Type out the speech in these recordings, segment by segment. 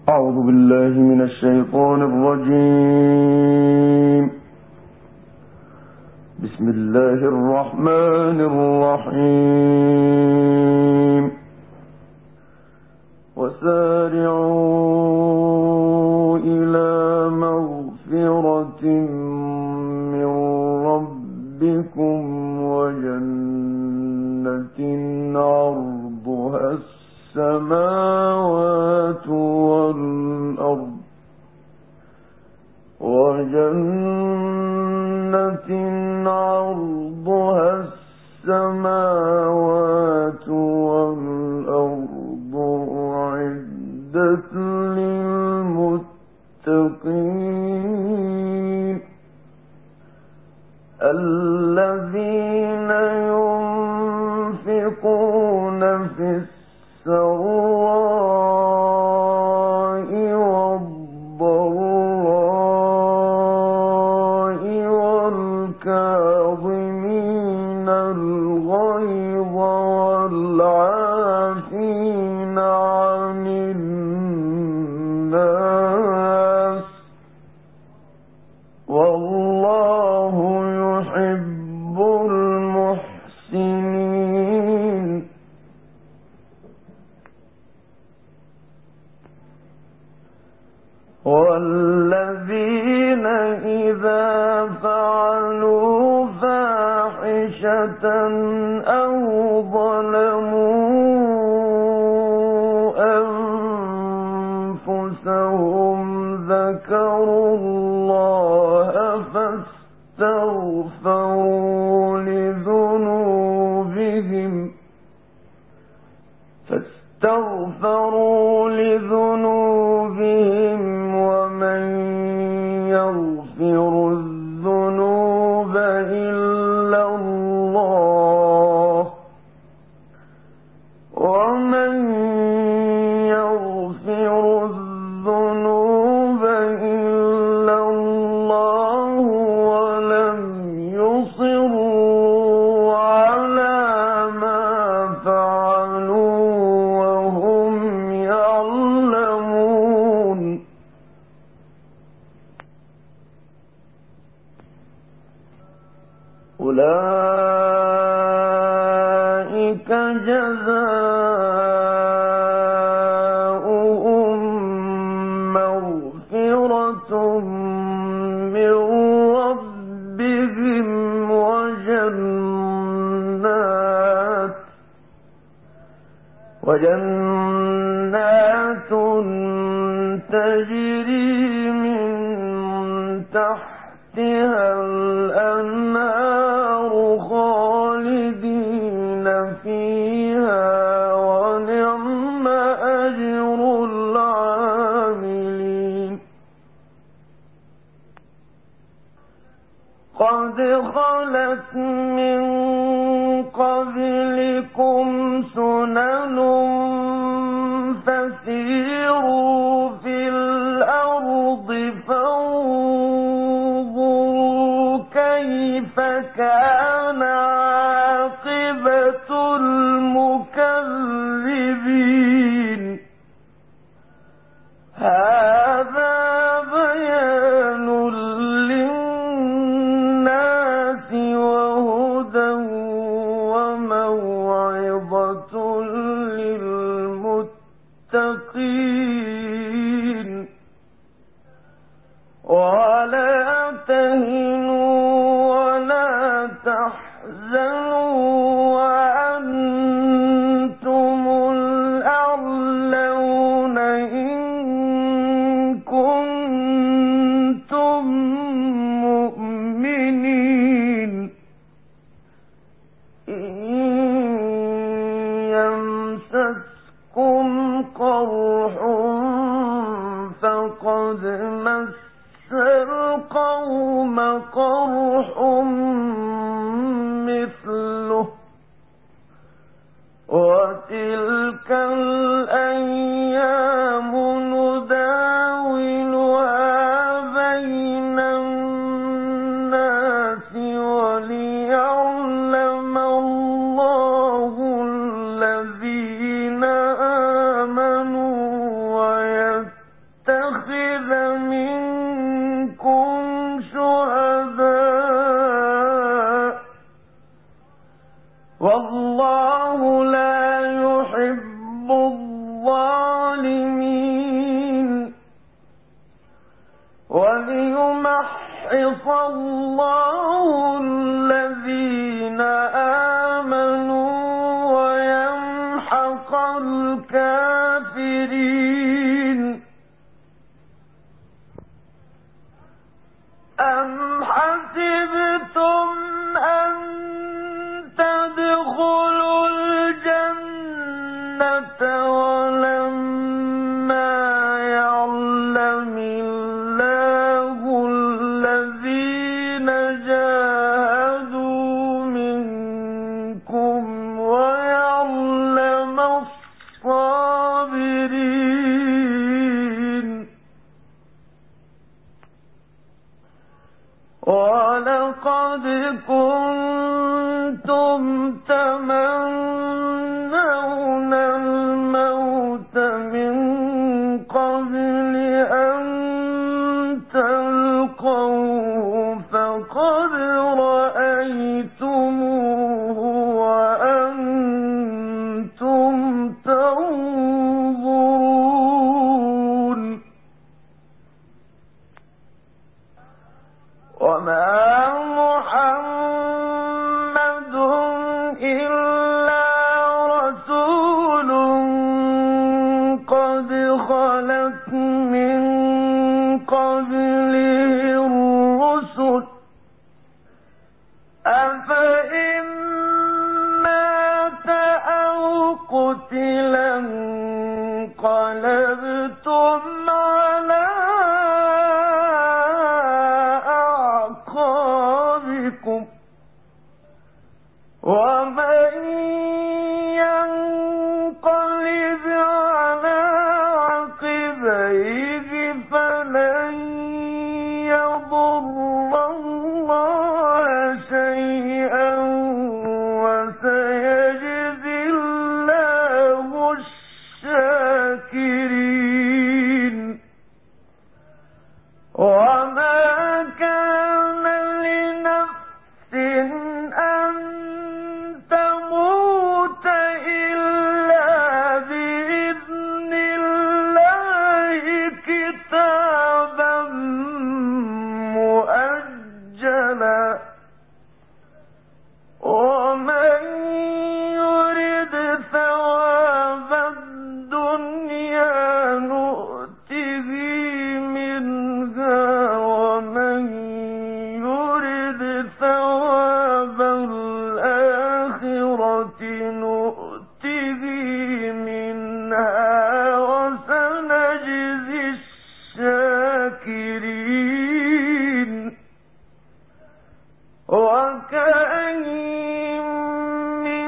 أعوذ بالله من الشيطان الرجيم. بسم الله الرحمن الرحيم. وسارعوا إلى مغفرة من ربكم وجنة عرضها السماوات والأرض أعدت للمتقين الذين ينفقون في السراء والضراء والكاظمين الغيظ والعافين عن الناس والله يحب المحسنين. والذين إذا فعلوا فاحشة أو ظلموا أنفسهم ذكروا الله فاستغفروا لذنوبهم ومن يغفر الذنوب إلا الله ولم يصروا على ما فعلوا وهم يعلمون. أولئك جزاؤهم مغفرة من ربهم وجنات تجري من تحتها الأنهار خالدين فيها ونعم أجر العاملين. قد خلت من قبلكم سنن فسيروا في الأرض فانظروا كيف كان عاقبة المكذبين. هذا بيان للناس وهدى وموعظة للمتقين. ولا تهنوا ولا تحزنوا وأنتم الأعلون إن كنتم مؤمنين. إن يمسسكم قرح فقد مس القوم قرح مثله وتلك الأيام نداولها بين الناس وليعلم الله الذين آمنوا ويتقون لقد كنتم تمنون الموت من قبل أن تلقوه فقد رأيتموه وأنتم تنظرون وما محمد إلا رسول قد خلت من قبله الرسل أفإن مات أو قتلا انقلبتم على أعقابكم ومن ينقلب على عقبيه فلن يضر الله شيئا وسيجزي الله الشاكرين وما كان لنفس أن تموت إلا بإذن الله كتابا مؤجلا ومن يرد ثواب الدنيا نؤته منها ومن يرد ثواب الآخرة نؤته منها وسنجزي الشاكرين وكأين من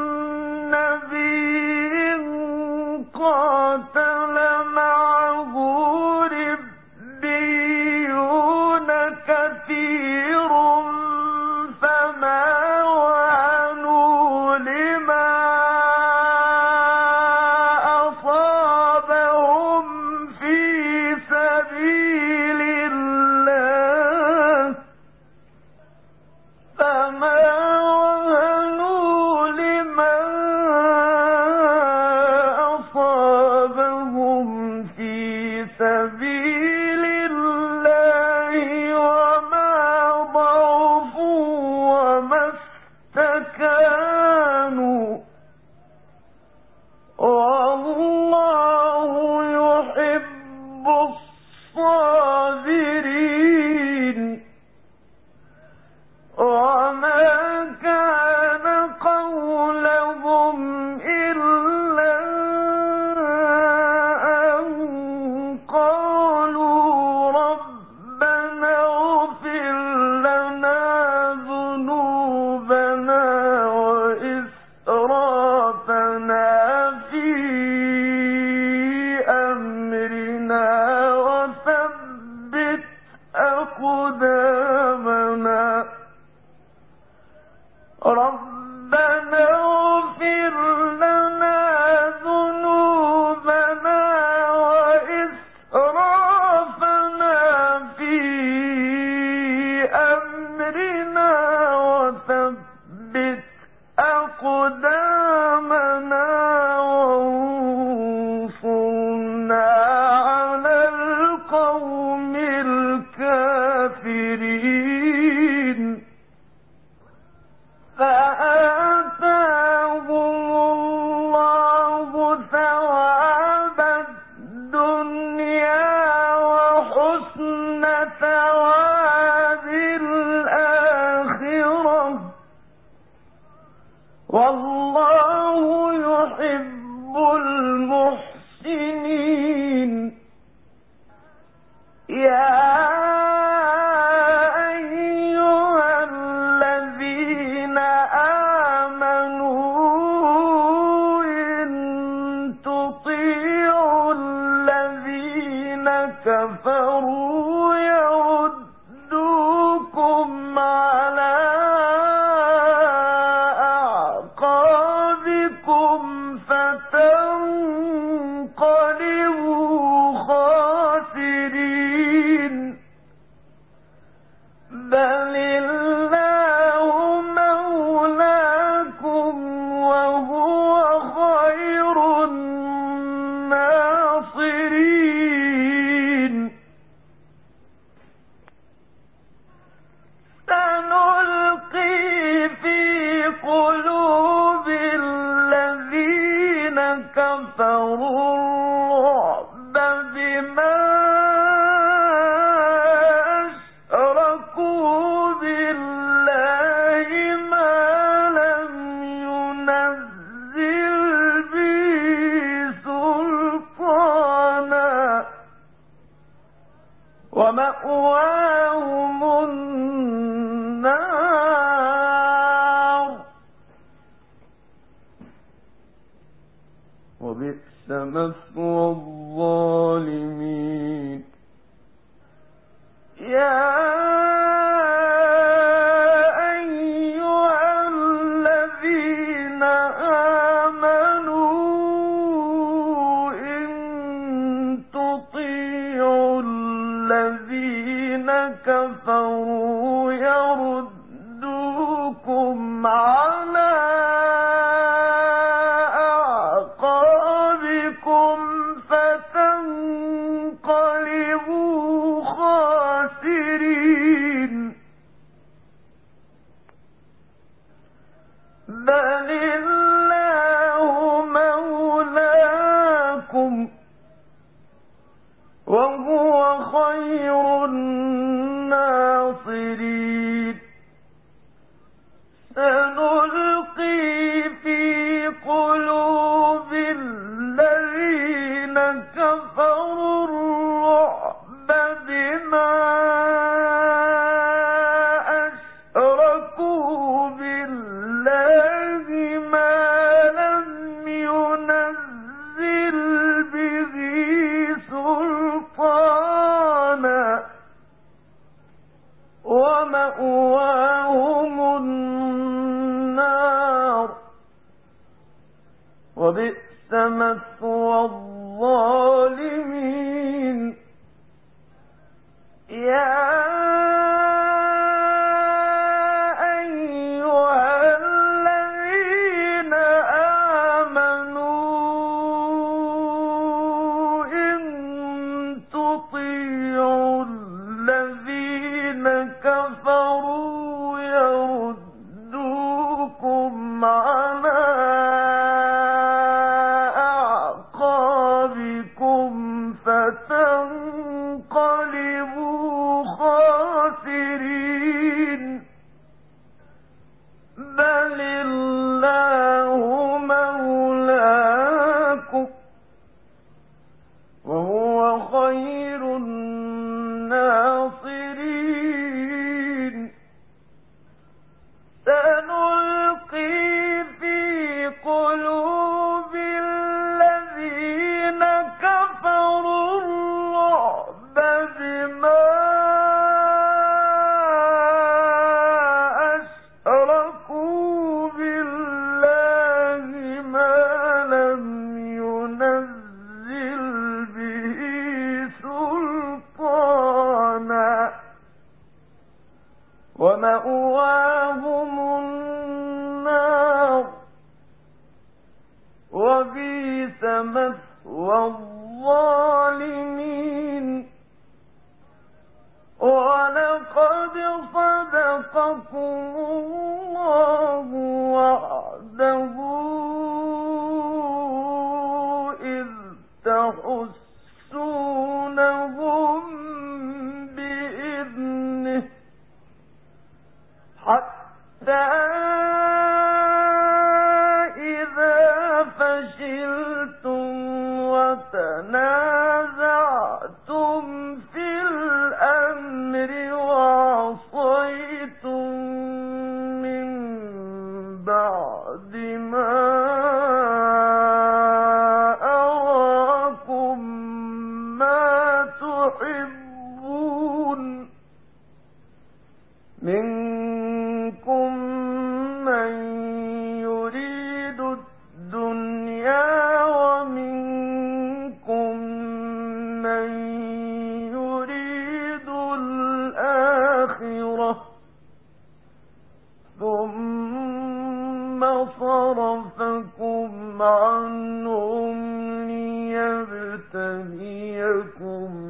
نبي قاتل معه ربيون كثير فما وهنوا لما أصابهم في سبيل الله فما وهنوا لما أصابهم في سبيل الله وما ضعفوا وما استكانوا والله يحب الصابرين وما كان قولهم إلا أن قالوا ربنا اغفر لنا ذنوبنا وإسرافنا في أمرنا وثبت أقدامنا ربنا اغفر لنا ذنوبنا وإسرافنا في أمرنا وثبت أقدامنا وانصرنا على القوم الكافرين فآتاهم الله ثواب الدنيا وحسن ثواب الآخرة والله يحب المحسنين يا كفروا يردوكم على ومأواهم النار وبئس مثوى الظالمين يا أيها الذين آمنوا إن تطيعوا الذين كفروا يردوكم على أعقابكم فتنقلبوا خاسرين بل الله مولاكم وهو خير الناصرين سنلقي في قلوب الذين كفروا الرعب بما أشركوا بالله ما لم ينزل به سلطانا ومأواهم النار وبئس مثوى الظالمين يا أيها الذين آمنوا إن تطيعوا الذين كفروا يردوكم على أعقابكم فتنقلبوا خاسرين بل الله مولاكم وهو خير الناصرين سنلقي في قلوب الذين كفروا الرعب بما أشركوا بالله ما لم ينزل به سلطانا ومأواهم النار وبئس مثوى الظالمين ولقد صدقكم الله وعده إذ تحسونهم بإذنه حتى إذا فشلتم وتنازعتم في الأمر وعصيتم من بعد ما أراكم ما تحبون منكم من يريد الدنيا ومنكم من يريد الآخرة ثم صرفكم عنهم ليبتليكم